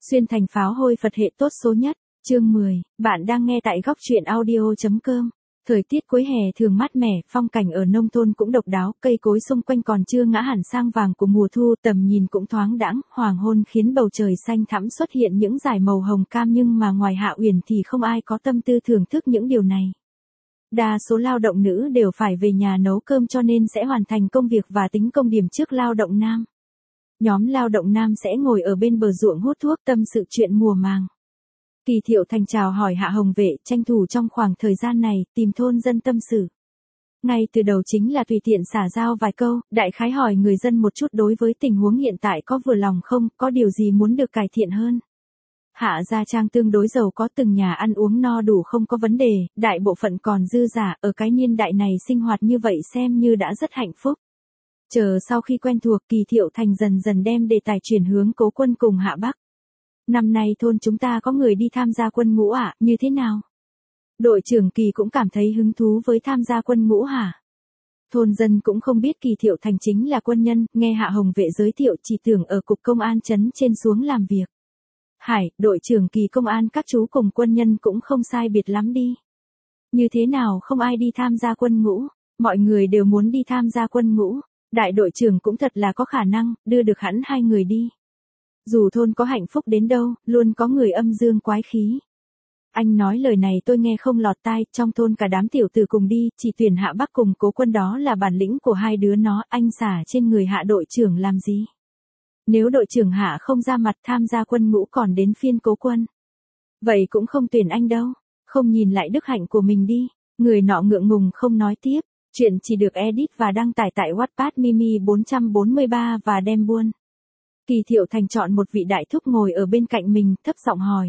Xuyên thành pháo hôi Phật hệ tốt số nhất, chương 10, bạn đang nghe tại góc truyện audio.com. Thời tiết cuối hè thường mát mẻ, phong cảnh ở nông thôn cũng độc đáo, cây cối xung quanh còn chưa ngã hẳn sang vàng của mùa thu, tầm nhìn cũng thoáng đãng, hoàng hôn khiến bầu trời xanh thẳm xuất hiện những dải màu hồng cam, nhưng mà ngoài Hạ Uyển thì không ai có tâm tư thưởng thức những điều này. Đa số lao động nữ đều phải về nhà nấu cơm, cho nên sẽ hoàn thành công việc và tính công điểm trước lao động nam. Nhóm lao động nam sẽ ngồi ở bên bờ ruộng hút thuốc tâm sự chuyện mùa màng. Kỳ Thiệu Thành chào hỏi Hạ Hồng Vệ, tranh thủ trong khoảng thời gian này tìm thôn dân tâm sự. Ngay từ đầu chính là tùy tiện xả giao vài câu, đại khái hỏi người dân một chút đối với tình huống hiện tại có vừa lòng không, có điều gì muốn được cải thiện hơn. Hạ gia trang tương đối giàu có, từng nhà ăn uống no đủ không có vấn đề, đại bộ phận còn dư giả, ở cái niên đại này sinh hoạt như vậy xem như đã rất hạnh phúc. Chờ sau khi quen thuộc, Kỳ Thiệu Thành dần dần đem đề tài chuyển hướng Cố Quân cùng Hạ Bắc. Năm nay thôn chúng ta có người đi tham gia quân ngũ ạ, như thế nào? Đội trưởng Kỳ cũng cảm thấy hứng thú với tham gia quân ngũ hả? Thôn dân cũng không biết Kỳ Thiệu Thành chính là quân nhân, nghe Hạ Hồng Vệ giới thiệu chỉ tưởng ở cục công an trấn trên xuống làm việc. Hải, đội trưởng Kỳ công an các chú cùng quân nhân cũng không sai biệt lắm đi. Như thế nào không ai đi tham gia quân ngũ? Mọi người đều muốn đi tham gia quân ngũ. Đại đội trưởng cũng thật là có khả năng, đưa được hẳn 2 người đi. Dù thôn có hạnh phúc đến đâu, luôn có người âm dương quái khí. Anh nói lời này tôi nghe không lọt tai, trong thôn cả đám tiểu tử cùng đi, chỉ tuyển Hạ Bắc cùng Cố Quân, đó là bản lĩnh của hai đứa nó, anh xả trên người Hạ đội trưởng làm gì? Nếu đội trưởng Hạ không ra mặt tham gia quân ngũ còn đến phiên Cố Quân. Vậy cũng không tuyển anh đâu, không nhìn lại đức hạnh của mình đi. Người nọ ngượng ngùng không nói tiếp. Chuyện chỉ được edit và đăng tải tại Wattpad Mimi 443 và đem buôn. Kỳ Thiệu Thành chọn một vị đại thúc ngồi ở bên cạnh mình, thấp giọng hỏi.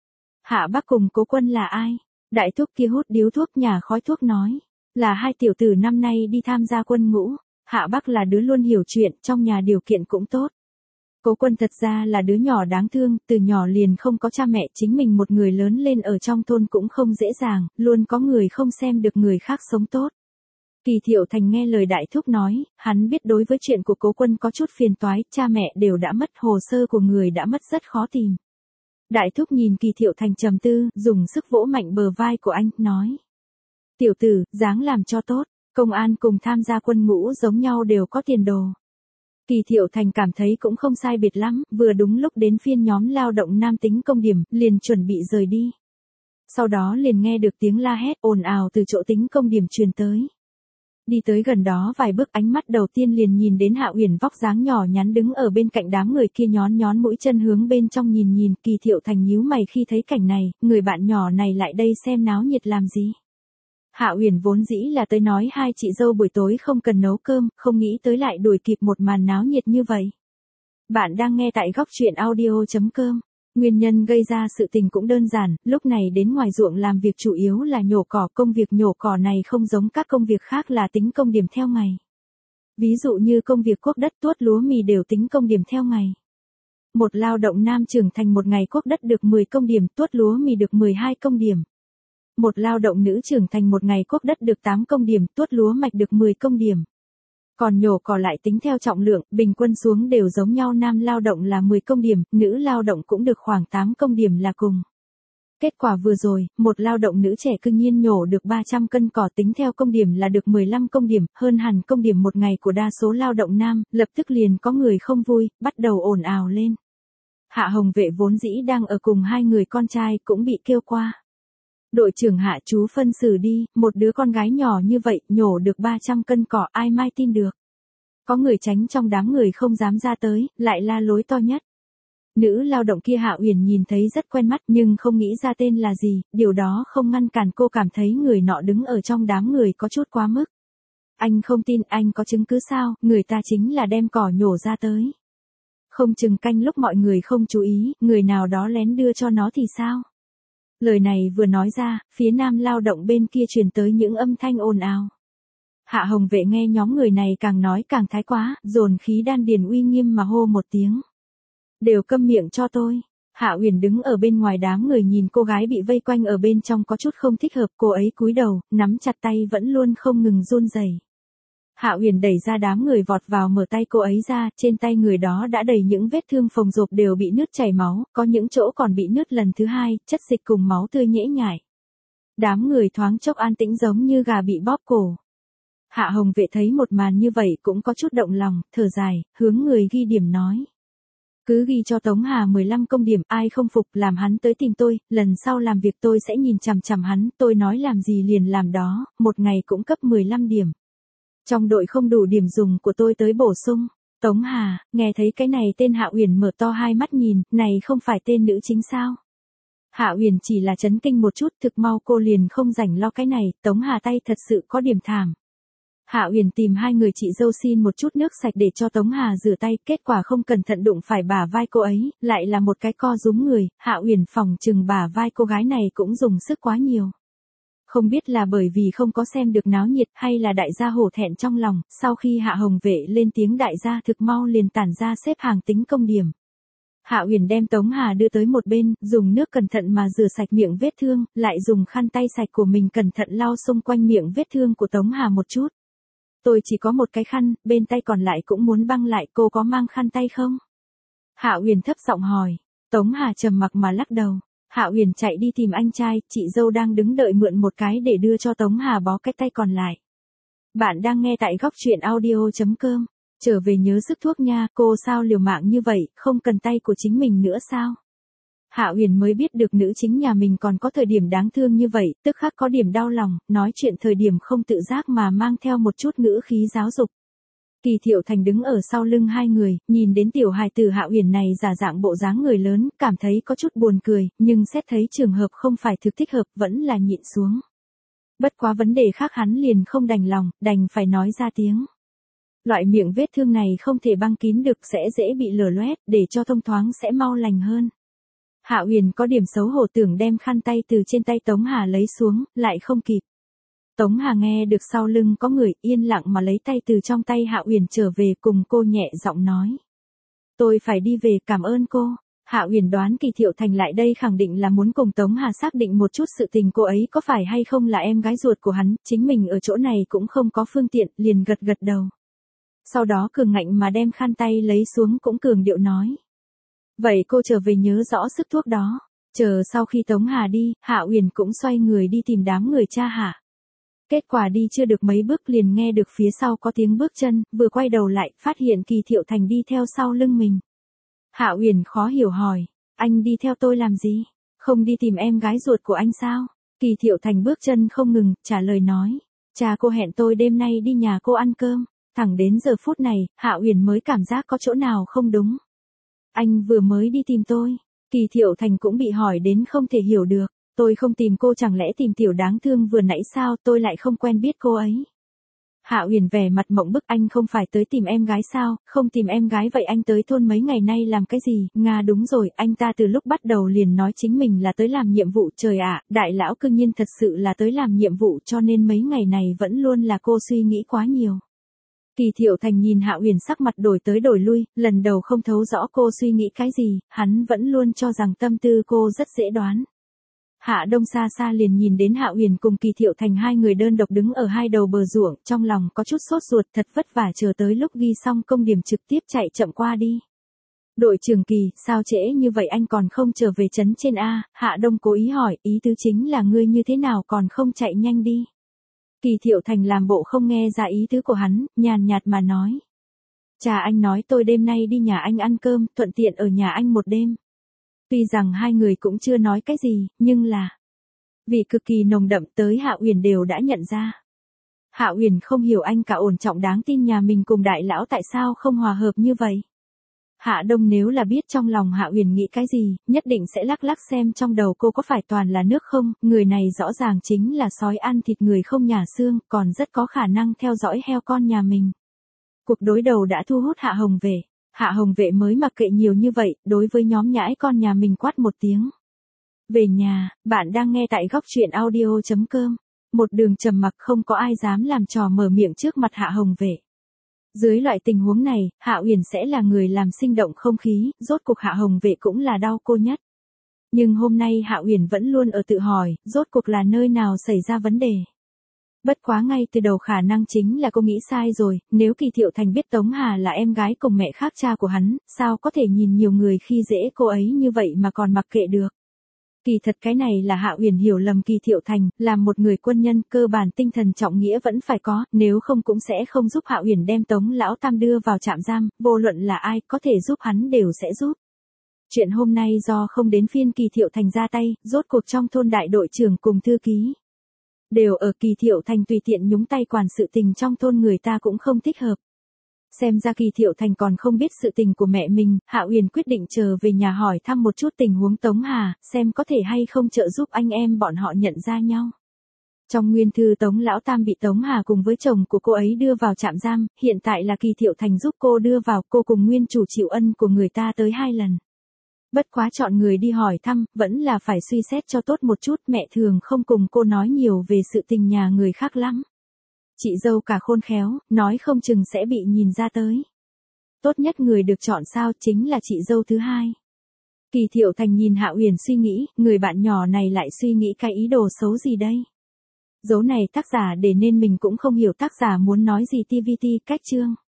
Hạ Bắc cùng Cố Quân là ai? Đại thúc kia hút điếu thuốc nhả khói thuốc nói. Là 2 tiểu tử năm nay đi tham gia quân ngũ. Hạ Bắc là đứa luôn hiểu chuyện, trong nhà điều kiện cũng tốt. Cố Quân thật ra là đứa nhỏ đáng thương, từ nhỏ liền không có cha mẹ, chính mình một người lớn lên ở trong thôn cũng không dễ dàng, luôn có người không xem được người khác sống tốt. Kỳ Thiệu Thành nghe lời đại thúc nói, hắn biết đối với chuyện của Cố Quân có chút phiền toái, cha mẹ đều đã mất, hồ sơ của người đã mất rất khó tìm. Đại thúc nhìn Kỳ Thiệu Thành trầm tư, dùng sức vỗ mạnh bờ vai của anh, nói. Tiểu tử, dáng làm cho tốt, công an cùng tham gia quân ngũ giống nhau đều có tiền đồ. Kỳ Thiệu Thành cảm thấy cũng không sai biệt lắm, vừa đúng lúc đến phiên nhóm lao động nam tính công điểm, liền chuẩn bị rời đi. Sau đó liền nghe được tiếng la hét ồn ào từ chỗ tính công điểm truyền tới. Đi tới gần đó vài bước, ánh mắt đầu tiên liền nhìn đến Hạ Uyển vóc dáng nhỏ nhắn đứng ở bên cạnh đám người kia, nhón nhón mũi chân hướng bên trong nhìn. Kỳ Thiệu Thành nhíu mày khi thấy cảnh này, người bạn nhỏ này lại đây xem náo nhiệt làm gì? Hạ Uyển vốn dĩ là tới nói hai chị dâu buổi tối không cần nấu cơm, không nghĩ tới lại đuổi kịp một màn náo nhiệt như vậy. Bạn đang nghe tại góc truyện audio.com. Nguyên nhân gây ra sự tình cũng đơn giản, lúc này đến ngoài ruộng làm việc chủ yếu là nhổ cỏ, công việc nhổ cỏ này không giống các công việc khác là tính công điểm theo ngày. Ví dụ như công việc cuốc đất, tuốt lúa mì đều tính công điểm theo ngày. Một lao động nam trưởng thành một ngày cuốc đất được 10 công điểm, tuốt lúa mì được 12 công điểm. Một lao động nữ trưởng thành một ngày cuốc đất được 8 công điểm, tuốt lúa mạch được 10 công điểm. Còn nhổ cỏ lại tính theo trọng lượng, bình quân xuống đều giống nhau, nam lao động là 10 công điểm, nữ lao động cũng được khoảng 8 công điểm là cùng. Kết quả vừa rồi, một lao động nữ trẻ cư nhiên nhổ được 300 cân cỏ, tính theo công điểm là được 15 công điểm, hơn hẳn công điểm một ngày của đa số lao động nam, lập tức liền có người không vui, bắt đầu ồn ào lên. Hạ Hồng Vệ vốn dĩ đang ở cùng 2 người con trai cũng bị kêu qua. Đội trưởng Hạ, chú phân xử đi, một đứa con gái nhỏ như vậy, nhổ được 300 cân cỏ, ai mai tin được. Có người tránh trong đám người không dám ra tới, lại la lối to nhất. Nữ lao động kia Hạ Uyển nhìn thấy rất quen mắt nhưng không nghĩ ra tên là gì, điều đó không ngăn cản cô cảm thấy người nọ đứng ở trong đám người có chút quá mức. Anh không tin, anh có chứng cứ sao, người ta chính là đem cỏ nhổ ra tới. Không chừng canh lúc mọi người không chú ý, người nào đó lén đưa cho nó thì sao? Lời này vừa nói ra, phía nam lao động bên kia truyền tới những âm thanh ồn ào. Hạ Hồng Vệ nghe nhóm người này càng nói càng thái quá, dồn khí đan điền uy nghiêm mà hô một tiếng. Đều câm miệng cho tôi. Hạ Uyển đứng ở bên ngoài đám người nhìn cô gái bị vây quanh ở bên trong có chút không thích hợp, cô ấy cúi đầu, nắm chặt tay vẫn luôn không ngừng run rẩy. Hạ Huyền đẩy ra đám người vọt vào mở tay cô ấy ra, trên tay người đó đã đầy những vết thương phồng rộp đều bị nứt chảy máu, có những chỗ còn bị nứt lần thứ hai, chất dịch cùng máu tươi nhễ nhại. Đám người thoáng chốc an tĩnh giống như gà bị bóp cổ. Hạ Hồng Vệ thấy một màn như vậy cũng có chút động lòng, thở dài, hướng người ghi điểm nói. Cứ ghi cho Tống Hà 15 công điểm, ai không phục làm hắn tới tìm tôi, lần sau làm việc tôi sẽ nhìn chằm chằm hắn, tôi nói làm gì liền làm đó, một ngày cũng cấp 15 điểm. Trong đội không đủ điểm dùng của tôi tới bổ sung. Tống Hà, nghe thấy cái này tên Hạ Uyển mở to hai mắt nhìn, này không phải tên nữ chính sao? Hạ Uyển chỉ là chấn kinh một chút, thực mau cô liền không rảnh lo cái này, Tống Hà tay thật sự có điểm thảm. Hạ Uyển tìm hai người chị dâu xin một chút nước sạch để cho Tống Hà rửa tay, kết quả không cẩn thận đụng phải bả vai cô ấy, lại là một cái co rúm người, Hạ Uyển phỏng chừng bả vai cô gái này cũng dùng sức quá nhiều. Không biết là bởi vì không có xem được náo nhiệt hay là đại gia hổ thẹn trong lòng, sau khi Hạ Hồng Vệ lên tiếng đại gia thực mau liền tản ra xếp hàng tính công điểm. Hạ Uyển đem Tống Hà đưa tới một bên, dùng nước cẩn thận mà rửa sạch miệng vết thương, lại dùng khăn tay sạch của mình cẩn thận lau xung quanh miệng vết thương của Tống Hà một chút. Tôi chỉ có một cái khăn, bên tay còn lại cũng muốn băng lại, cô có mang khăn tay không? Hạ Uyển thấp giọng hỏi. Tống Hà trầm mặc mà lắc đầu. Hạ Uyển chạy đi tìm anh trai, chị dâu đang đứng đợi mượn một cái để đưa cho Tống Hà bó cái tay còn lại. Bạn đang nghe tại góc truyện audio.com. Trở về nhớ sức thuốc nha, cô sao liều mạng như vậy, không cần tay của chính mình nữa sao? Hạ Uyển mới biết được nữ chính nhà mình còn có thời điểm đáng thương như vậy, tức khắc có điểm đau lòng, nói chuyện thời điểm không tự giác mà mang theo một chút ngữ khí giáo dục. Kỳ Thiệu Thành đứng ở sau lưng hai người, nhìn đến tiểu hài tử Hạ Uyển này giả dạng bộ dáng người lớn, cảm thấy có chút buồn cười, nhưng xét thấy trường hợp không phải thực thích hợp, vẫn là nhịn xuống. Bất quá vấn đề khác hắn liền không đành lòng, đành phải nói ra tiếng. Loại miệng vết thương này không thể băng kín được, sẽ dễ bị lở loét, để cho thông thoáng sẽ mau lành hơn. Hạ Uyển có điểm xấu hổ tưởng đem khăn tay từ trên tay Tống Hà lấy xuống, lại không kịp. Tống Hà nghe được sau lưng có người, yên lặng mà lấy tay từ trong tay Hạ Uyển trở về, cùng cô nhẹ giọng nói. Tôi phải đi về, cảm ơn cô. Hạ Uyển đoán Kỳ Thiệu Thành lại đây khẳng định là muốn cùng Tống Hà xác định một chút sự tình cô ấy có phải hay không là em gái ruột của hắn, chính mình ở chỗ này cũng không có phương tiện, liền gật gật đầu. Sau đó cường ngạnh mà đem khăn tay lấy xuống, cũng cường điệu nói. Vậy cô trở về nhớ rõ sức thuốc đó. Chờ sau khi Tống Hà đi, Hạ Uyển cũng xoay người đi tìm đám người cha Hạ. Kết quả đi chưa được mấy bước liền nghe được phía sau có tiếng bước chân, vừa quay đầu lại, phát hiện Kỳ Thiệu Thành đi theo sau lưng mình. Hạ Uyển khó hiểu hỏi, anh đi theo tôi làm gì? Không đi tìm em gái ruột của anh sao? Kỳ Thiệu Thành bước chân không ngừng, trả lời nói, cha cô hẹn tôi đêm nay đi nhà cô ăn cơm. Thẳng đến giờ phút này, Hạ Uyển mới cảm giác có chỗ nào không đúng. Anh vừa mới đi tìm tôi. Kỳ Thiệu Thành cũng bị hỏi đến không thể hiểu được. Tôi không tìm cô, chẳng lẽ tìm tiểu đáng thương vừa nãy sao, tôi lại không quen biết cô ấy. Hạ Uyển vẻ mặt mộng bức, anh không phải tới tìm em gái sao, không tìm em gái vậy anh tới thôn mấy ngày nay làm cái gì? Nga đúng rồi, anh ta từ lúc bắt đầu liền nói chính mình là tới làm nhiệm vụ, trời ạ, đại lão cư nhiên thật sự là tới làm nhiệm vụ, cho nên mấy ngày này vẫn luôn là cô suy nghĩ quá nhiều. Kỳ Thiệu Thành nhìn Hạ Uyển sắc mặt đổi tới đổi lui, lần đầu không thấu rõ cô suy nghĩ cái gì, hắn vẫn luôn cho rằng tâm tư cô rất dễ đoán. Hạ Đông xa xa liền nhìn đến Hạ Uyển cùng Kỳ Thiệu Thành hai người đơn độc đứng ở hai đầu bờ ruộng, trong lòng có chút sốt ruột, thật vất vả chờ tới lúc ghi xong công điểm trực tiếp chạy chậm qua đi. Đội trưởng Kỳ, sao trễ như vậy anh còn không trở về trấn trên A? Hạ Đông cố ý hỏi, ý tứ chính là ngươi như thế nào còn không chạy nhanh đi. Kỳ Thiệu Thành làm bộ không nghe ra ý tứ của hắn, nhàn nhạt mà nói. Cha anh nói tôi đêm nay đi nhà anh ăn cơm, thuận tiện ở nhà anh một đêm. Tuy rằng hai người cũng chưa nói cái gì, nhưng là vì cực kỳ nồng đậm tới Hạ Uyển đều đã nhận ra. Hạ Uyển không hiểu anh cả ổn trọng đáng tin nhà mình cùng đại lão tại sao không hòa hợp như vậy. Hạ Đông nếu là biết trong lòng Hạ Uyển nghĩ cái gì, nhất định sẽ lắc lắc xem trong đầu cô có phải toàn là nước không, người này rõ ràng chính là sói ăn thịt người không nhả xương, còn rất có khả năng theo dõi heo con nhà mình. Cuộc đối đầu đã thu hút Hạ Hồng Vệ. Hạ Hồng Vệ mới mặc kệ nhiều như vậy, đối với nhóm nhãi con nhà mình quát một tiếng. Về nhà, bạn đang nghe tại góc truyện audio.com. Một đường trầm mặc, không có ai dám làm trò mở miệng trước mặt Hạ Hồng Vệ. Dưới loại tình huống này, Hạ Uyển sẽ là người làm sinh động không khí, rốt cuộc Hạ Hồng Vệ cũng là đau cô nhất. Nhưng hôm nay Hạ Uyển vẫn luôn ở tự hỏi, rốt cuộc là nơi nào xảy ra vấn đề. Bất quá ngay từ đầu khả năng chính là cô nghĩ sai rồi, nếu Kỳ Thiệu Thành biết Tống Hà là em gái cùng mẹ khác cha của hắn, sao có thể nhìn nhiều người khi dễ cô ấy như vậy mà còn mặc kệ được. Kỳ thật cái này là Hạ Uyển hiểu lầm Kỳ Thiệu Thành, làm một người quân nhân cơ bản tinh thần trọng nghĩa vẫn phải có, nếu không cũng sẽ không giúp Hạ Uyển đem Tống Lão Tam đưa vào trạm giam, vô luận là ai có thể giúp hắn đều sẽ giúp. Chuyện hôm nay do không đến phiên Kỳ Thiệu Thành ra tay, rốt cuộc trong thôn đại đội trưởng cùng thư ký đều ở Kỳ Thiệu Thành tùy tiện nhúng tay quản sự tình trong thôn người ta cũng không thích hợp. Xem ra Kỳ Thiệu Thành còn không biết sự tình của mẹ mình, Hạ Uyển quyết định trở về nhà hỏi thăm một chút tình huống Tống Hà, xem có thể hay không trợ giúp anh em bọn họ nhận ra nhau. Trong nguyên thư Tống Lão Tam bị Tống Hà cùng với chồng của cô ấy đưa vào trạm giam, hiện tại là Kỳ Thiệu Thành giúp cô đưa vào, cô cùng nguyên chủ chịu ân của người ta tới 2 lần. Bất quá chọn người đi hỏi thăm, vẫn là phải suy xét cho tốt một chút, mẹ thường không cùng cô nói nhiều về sự tình nhà người khác lắm. Chị dâu cả khôn khéo, nói không chừng sẽ bị nhìn ra tới. Tốt nhất người được chọn sao chính là chị dâu thứ hai. Kỳ Thiệu Thành nhìn Hạ Uyển suy nghĩ, người bạn nhỏ này lại suy nghĩ cái ý đồ xấu gì đây? Dấu này tác giả để nên mình cũng không hiểu tác giả muốn nói gì TVT cách chương.